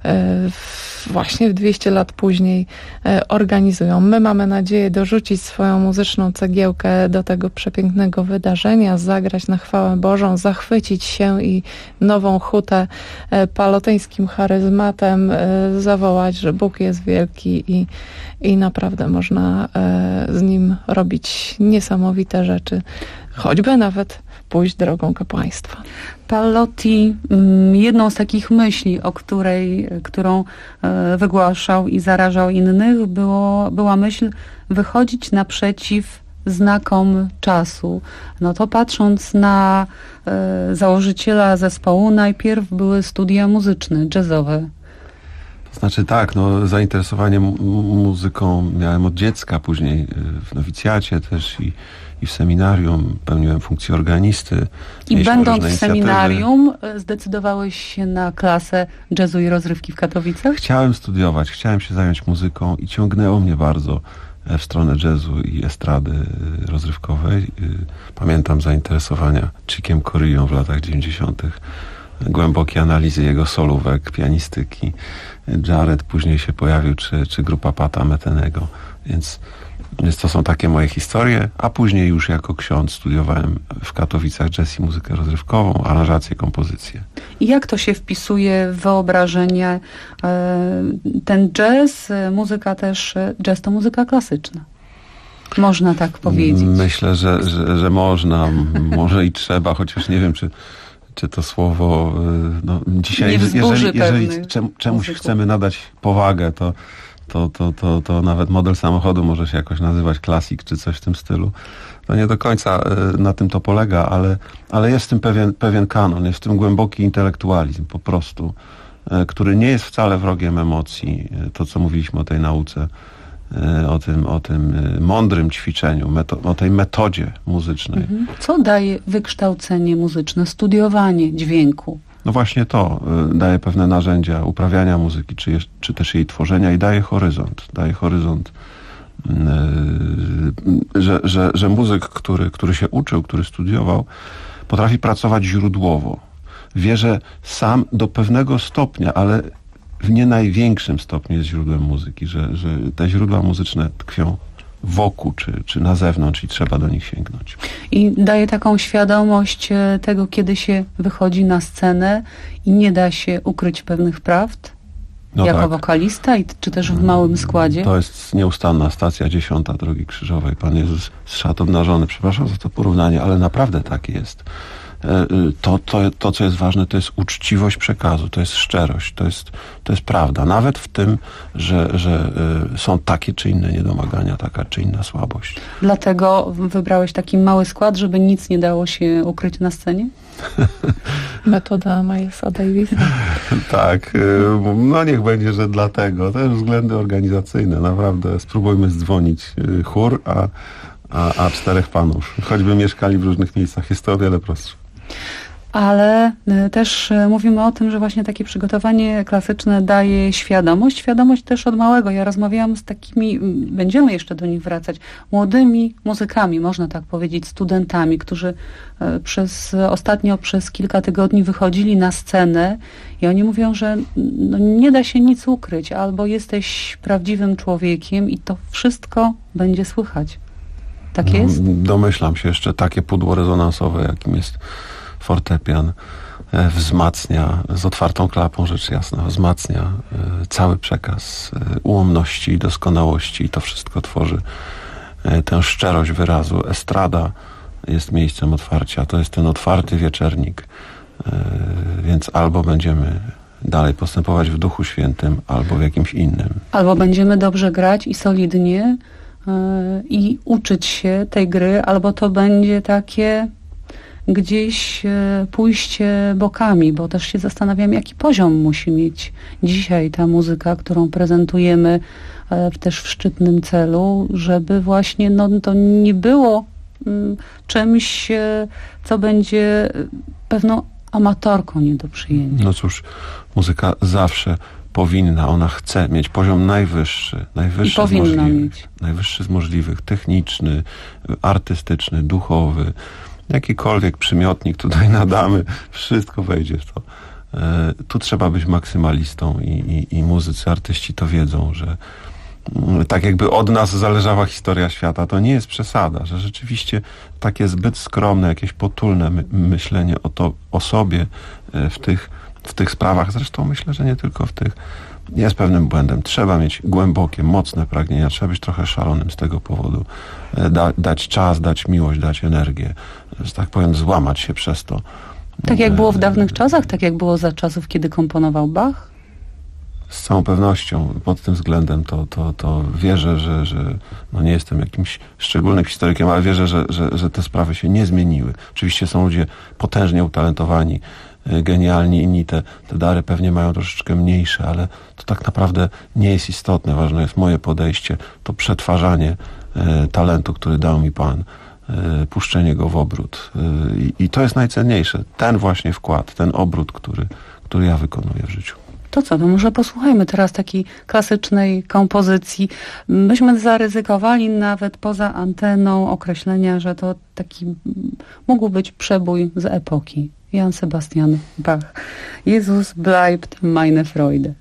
właśnie 200 lat później organizują. My mamy nadzieję dorzucić swoją muzyczną cegiełkę do tego przepięknego wydarzenia, zagrać na chwałę Bożą, zachwycić się i nową hutę palotyńskim charyzmatem zawołać, że Bóg jest wielki i naprawdę można z Nim robić niesamowite rzeczy, choćby nawet pójść drogą kapłaństwa. Pallotti, jedną z takich myśli, którą wygłaszał i zarażał innych, była myśl wychodzić naprzeciw znakom czasu. No to patrząc na założyciela zespołu, najpierw były studia muzyczne, jazzowe. To znaczy tak, no zainteresowanie muzyką miałem od dziecka, później w nowicjacie też i w seminarium pełniłem funkcję organisty. I będąc w seminarium zdecydowałeś się na klasę jazzu i rozrywki w Katowicach? Chciałem studiować, chciałem się zająć muzyką i ciągnęło mnie bardzo w stronę jazzu i estrady rozrywkowej. Pamiętam zainteresowania Chickiem Coreą w latach 90., głębokie analizy jego solówek, pianistyki. Jared później się pojawił, czy grupa Pata Methenego, więc to są takie moje historie, a później już jako ksiądz studiowałem w Katowicach jazz i muzykę rozrywkową, aranżację, kompozycję. I jak to się wpisuje w wyobrażenie? Ten jazz, muzyka też, jazz to muzyka klasyczna. Można tak powiedzieć. Myślę, że można, może i trzeba, chociaż nie wiem, czy to słowo, no, dzisiaj, jeżeli czemuś chcemy nadać powagę, to nawet model samochodu może się jakoś nazywać klasik, czy coś w tym stylu. To nie do końca na tym to polega, ale jest w tym pewien kanon, jest w tym głęboki intelektualizm po prostu, który nie jest wcale wrogiem emocji. To, co mówiliśmy o tej nauce, o tym mądrym ćwiczeniu, o tej metodzie muzycznej. Co daje wykształcenie muzyczne, studiowanie dźwięku? No właśnie to daje pewne narzędzia uprawiania muzyki, czy też jej tworzenia i daje horyzont. Że muzyk, który się uczył, który studiował, potrafi pracować źródłowo. Wie, że sam do pewnego stopnia, ale w nie największym stopniu jest źródłem muzyki, że te źródła muzyczne tkwią wokół, czy na zewnątrz i trzeba do nich sięgnąć. I daje taką świadomość tego, kiedy się wychodzi na scenę i nie da się ukryć pewnych prawd, no jako tak. wokalista, czy też w małym składzie? To jest nieustanna stacja 10 Drogi Krzyżowej. Pan Jezus z szat obnażony. Przepraszam za to porównanie, ale naprawdę tak jest. To, co jest ważne, to jest uczciwość przekazu, to jest szczerość, to jest prawda. Nawet w tym, że są takie czy inne niedomagania, taka czy inna słabość. Dlatego wybrałeś taki mały skład, żeby nic nie dało się ukryć na scenie? Metoda Milesa Davisa. Tak, no niech będzie, że dlatego. Też względy organizacyjne. Naprawdę spróbujmy zdzwonić chór, a 4 panów. Choćby mieszkali w różnych miejscach. Jest to o wiele prostsze. Ale też mówimy o tym, że właśnie takie przygotowanie klasyczne daje świadomość też od małego. Ja rozmawiałam z takimi, będziemy jeszcze do nich wracać, młodymi muzykami, można tak powiedzieć, studentami, którzy ostatnio przez kilka tygodni wychodzili na scenę i oni mówią, że no, nie da się nic ukryć, albo jesteś prawdziwym człowiekiem i to wszystko będzie słychać. Tak jest? Domyślam się, jeszcze takie pudło rezonansowe, jakim jest fortepian, wzmacnia, z otwartą klapą rzecz jasna, wzmacnia cały przekaz ułomności i doskonałości i to wszystko tworzy tę szczerość wyrazu. Estrada jest miejscem otwarcia, to jest ten otwarty wieczernik, więc albo będziemy dalej postępować w Duchu Świętym, albo w jakimś innym. Albo będziemy dobrze grać i solidnie i uczyć się tej gry, albo to będzie takie gdzieś pójście bokami, bo też się zastanawiam, jaki poziom musi mieć dzisiaj ta muzyka, którą prezentujemy też w szczytnym celu, żeby właśnie to nie było czymś, co będzie pewną amatorką nie do przyjęcia. No cóż, muzyka zawsze powinna, ona chce mieć poziom najwyższy z możliwych, techniczny, artystyczny, duchowy, jakikolwiek przymiotnik tutaj nadamy, wszystko wejdzie w to. Tu trzeba być maksymalistą i muzycy, artyści to wiedzą, że tak jakby od nas zależała historia świata, to nie jest przesada, że rzeczywiście takie zbyt skromne, jakieś potulne myślenie o sobie w tych sprawach, zresztą myślę, że nie tylko w tych, jest pewnym błędem. Trzeba mieć głębokie, mocne pragnienia, trzeba być trochę szalonym z tego powodu, dać czas, dać miłość, dać energię, że tak powiem, złamać się przez to. Tak jak było w dawnych czasach, tak jak było za czasów, kiedy komponował Bach? Z całą pewnością. Pod tym względem to wierzę, że no nie jestem jakimś szczególnym historykiem, ale wierzę, że te sprawy się nie zmieniły. Oczywiście są ludzie potężnie utalentowani, genialni, inni te dary pewnie mają troszeczkę mniejsze, ale to tak naprawdę nie jest istotne. Ważne jest moje podejście, to przetwarzanie talentu, który dał mi Pan, puszczenie go w obrót. I to jest najcenniejsze. Ten właśnie wkład, ten obrót, który ja wykonuję w życiu. To co, to może posłuchajmy teraz takiej klasycznej kompozycji. Myśmy zaryzykowali nawet poza anteną określenia, że to taki mógł być przebój z epoki. Jan Sebastian Bach. Jesus bleibt meine Freude.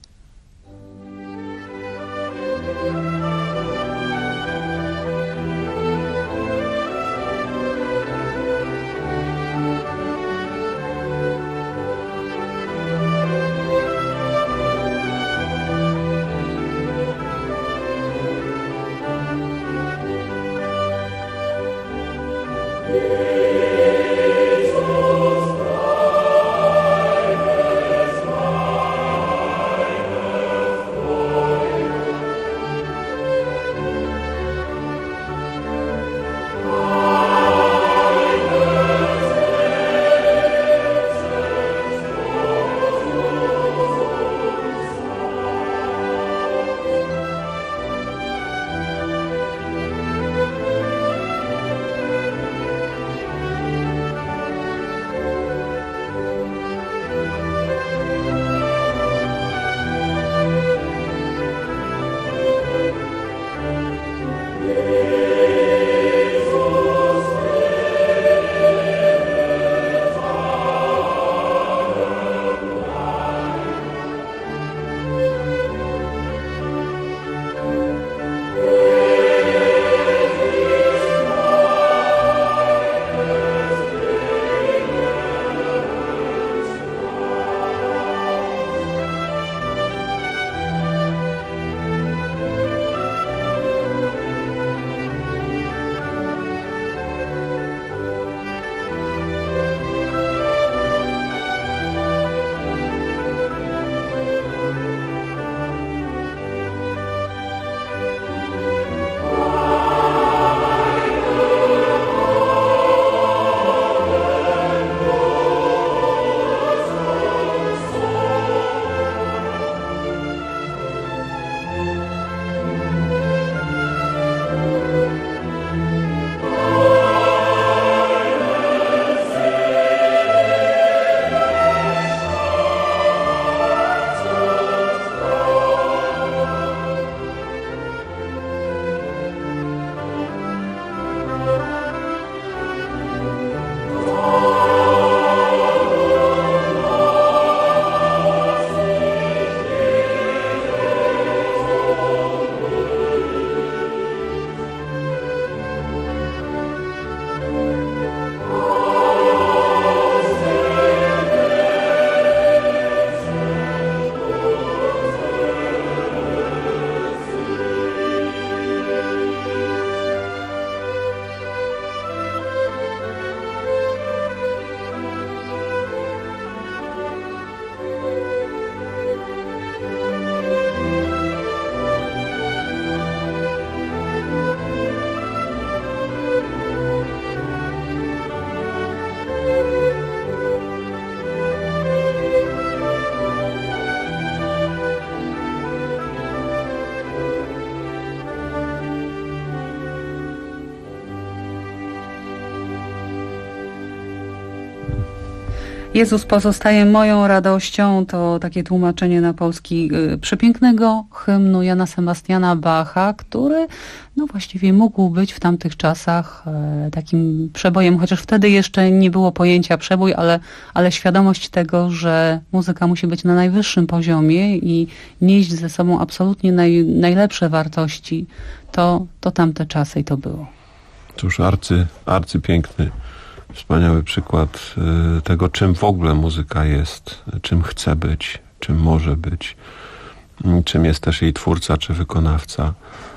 Jezus pozostaje moją radością, to takie tłumaczenie na polski przepięknego hymnu Jana Sebastiana Bacha, który no właściwie mógł być w tamtych czasach takim przebojem, chociaż wtedy jeszcze nie było pojęcia przebój, ale świadomość tego, że muzyka musi być na najwyższym poziomie i nieść ze sobą absolutnie najlepsze wartości, to tamte czasy i to było. Cóż, arcypiękny, wspaniały przykład tego, czym w ogóle muzyka jest, czym chce być, czym może być, czym jest też jej twórca czy wykonawca.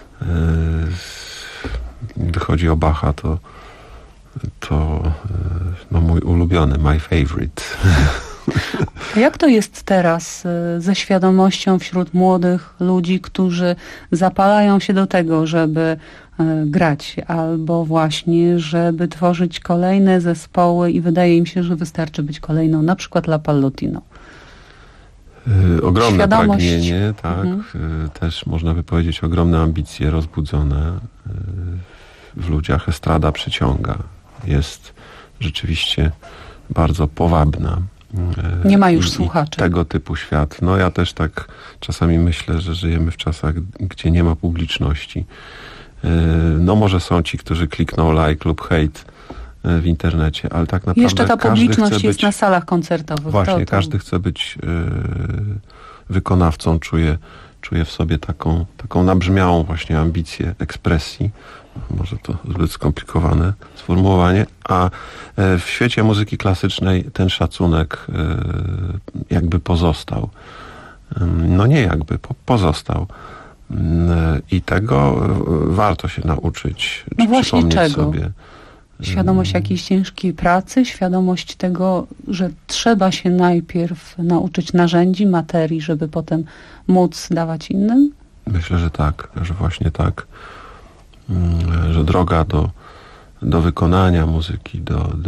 Gdy chodzi o Bacha, to mój ulubiony, my favorite. Jak to jest teraz ze świadomością wśród młodych ludzi, którzy zapalają się do tego, żeby grać, albo właśnie, żeby tworzyć kolejne zespoły i wydaje im się, że wystarczy być kolejną, na przykład La Pallottino? Ogromne pragnienie, tak. Też można by powiedzieć ogromne ambicje rozbudzone w ludziach. Estrada przyciąga. Jest rzeczywiście bardzo powabna. Nie ma już słuchaczy. Tego typu świat. No ja też tak czasami myślę, że żyjemy w czasach, gdzie nie ma publiczności. No może są ci, którzy klikną like lub hate w internecie, ale tak naprawdę jeszcze ta publiczność jest na salach koncertowych. Właśnie, każdy chce być wykonawcą, czuje w sobie taką nabrzmiałą właśnie ambicję ekspresji. Może to zbyt skomplikowane sformułowanie, a w świecie muzyki klasycznej ten szacunek jakby pozostał. No nie jakby, pozostał. I tego warto się nauczyć. No właśnie czego? Sobie. Świadomość jakiejś ciężkiej pracy, świadomość tego, że trzeba się najpierw nauczyć narzędzi, materii, żeby potem móc dawać innym? Myślę, że tak, że właśnie tak. Że droga do wykonania muzyki,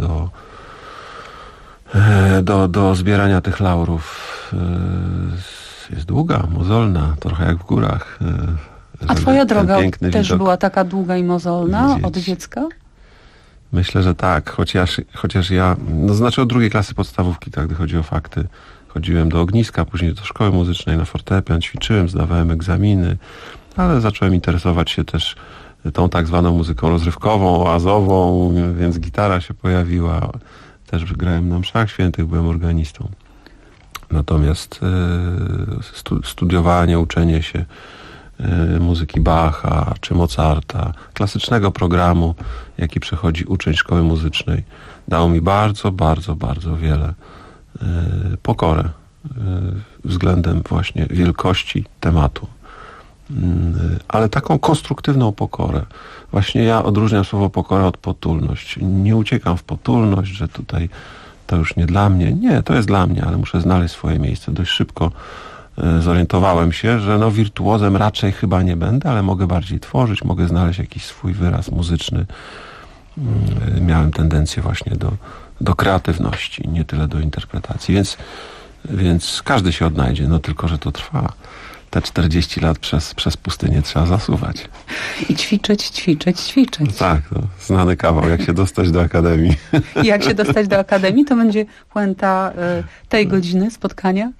do zbierania tych laurów jest długa, mozolna, trochę jak w górach. A twoja droga też była taka długa i mozolna od dziecka? Myślę, że tak, chociaż ja, od drugiej klasy podstawówki, tak, gdy chodzi o fakty, chodziłem do ogniska, później do szkoły muzycznej na fortepian, ćwiczyłem, zdawałem egzaminy, ale zacząłem interesować się też tą tak zwaną muzyką rozrywkową, oazową, więc gitara się pojawiła. Też grałem na mszach świętych, byłem organistą. Natomiast studiowanie, uczenie się muzyki Bacha czy Mozarta, klasycznego programu, jaki przechodzi uczeń szkoły muzycznej, dało mi bardzo, bardzo, bardzo wiele. Pokorę względem właśnie wielkości tematu. Ale taką konstruktywną pokorę. Właśnie ja odróżniam słowo pokora od potulność. Nie uciekam w potulność, że tutaj to już nie dla mnie. Nie, to jest dla mnie, ale muszę znaleźć swoje miejsce. Dość szybko zorientowałem się, że wirtuozem raczej chyba nie będę, ale mogę bardziej tworzyć, mogę znaleźć jakiś swój wyraz muzyczny. Miałem tendencję właśnie do kreatywności, nie tyle do interpretacji. Więc każdy się odnajdzie, tylko że to trwa. Te 40 lat przez pustynię trzeba zasuwać. I ćwiczyć. Tak, to znany kawał, jak się dostać do akademii. Jak się dostać do akademii, to będzie puenta tej godziny spotkania?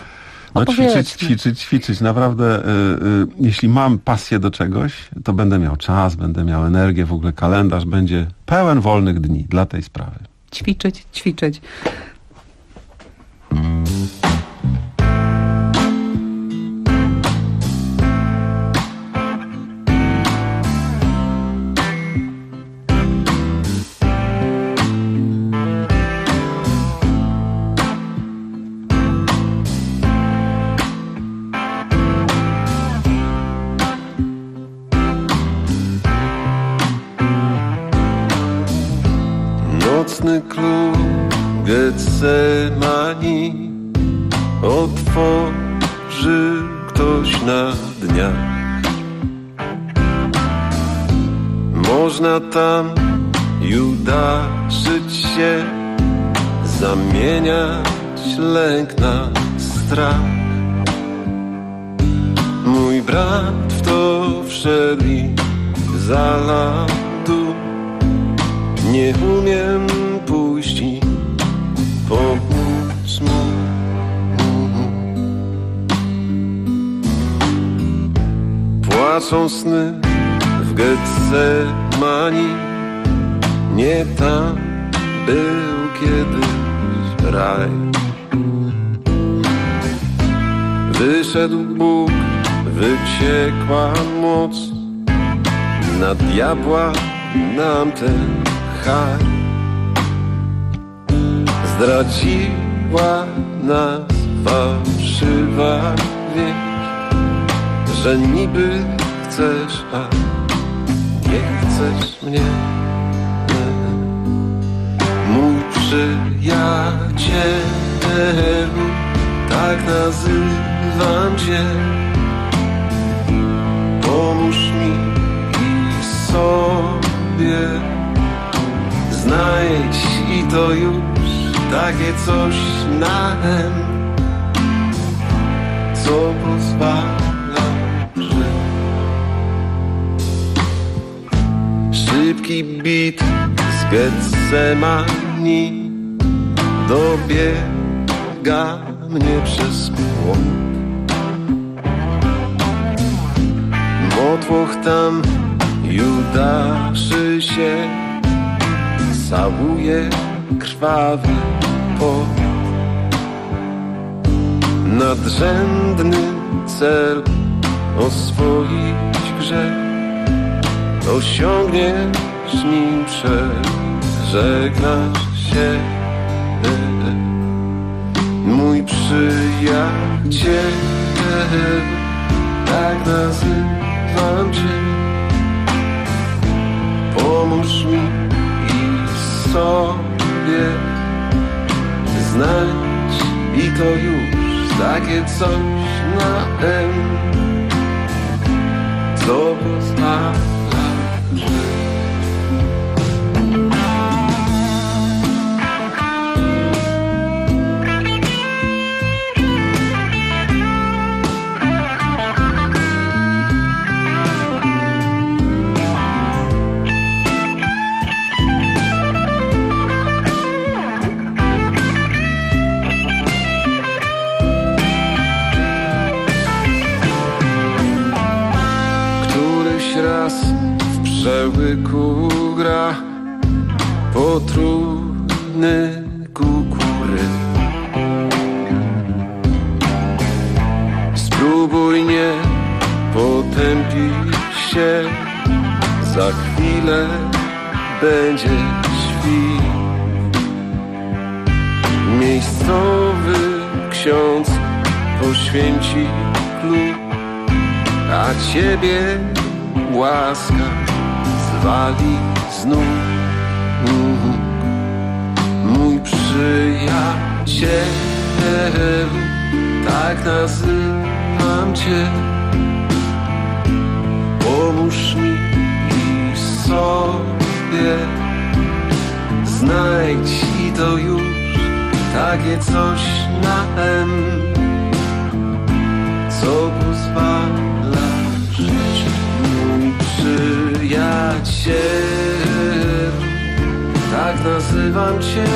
Ćwiczyć. Naprawdę, jeśli mam pasję do czegoś, to będę miał czas, będę miał energię, w ogóle kalendarz będzie pełen wolnych dni dla tej sprawy. Ćwiczyć. Nocny klub Getsemani otworzy ktoś na dniach. Można tam judaszyć się, zamieniać lęk na strach. Mój brat w to wszedł i zalał. Nie umiem pójść i pomóc. small. Płaczą sny w Getsemani, nie tam był kiedyś raj. Wyszedł Bóg, wyciekła moc, na diabła nam ten haj. Zdradziła nas fałszywa wieść, że niby chcesz, a nie chcesz mnie. Mój przyjacielu, tak nazywam cię. Pomóż mi i sobie znajdź i to już takie coś na M, co pozwala żyć. Szybki bit z Getsemani dobiega mnie przez płot. Motłoch tam Judaszy się całuje krwawy pot. Nadrzędny cel oswoić grzech osiągniesz, nim przeżegnasz się. Mój przyjaciel, tak nazywam cię. Pomóż mi i sobie znajdź i to już takie coś na M, co pozwala żyć. Przełyku gra potrójny kukury. Spróbuj nie potępić się, za chwilę będzie świt. Miejscowy ksiądz poświęci klucz, a ciebie łaska zwali znów. Mój przyjacielu, tak nazywam cię. Pomóż mi i sobie znajdź i to już takie coś na M, co pozwala żyć. Mój przyjaciel, tak nazywam cię.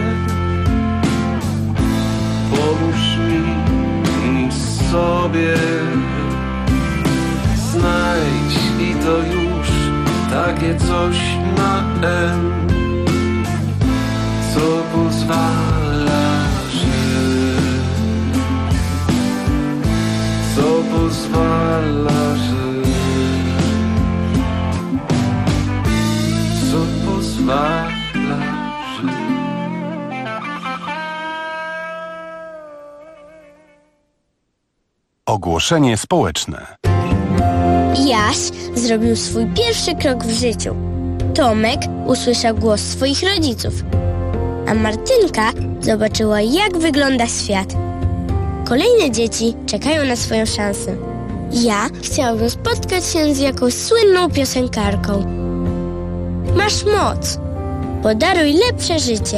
Pomóż mi i sobie znajdź i to już takie coś na M, co pozwala żyć, co pozwala żyć, co pozwala żyć. Ogłoszenie społeczne. Jaś zrobił swój pierwszy krok w życiu. Tomek usłyszał głos swoich rodziców, a Martynka zobaczyła, jak wygląda świat. Kolejne dzieci czekają na swoją szansę. Ja chciałabym spotkać się z jakąś słynną piosenkarką. Masz moc. Podaruj lepsze życie.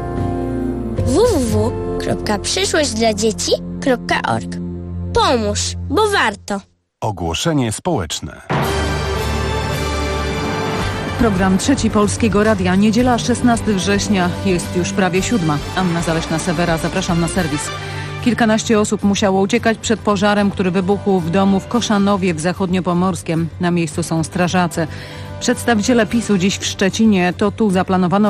www.przyszłośćdladzieci.org. Pomóż, bo warto. Ogłoszenie społeczne. Program Trzeci Polskiego Radia. Niedziela 16 września, jest już prawie 7. Anna Zaleśna-Sewera, zapraszam na serwis. Kilkanaście osób musiało uciekać przed pożarem, który wybuchł w domu w Koszanowie w Zachodniopomorskiem. Na miejscu są strażacy. Przedstawiciele PiS-u dziś w Szczecinie, to tu zaplanowano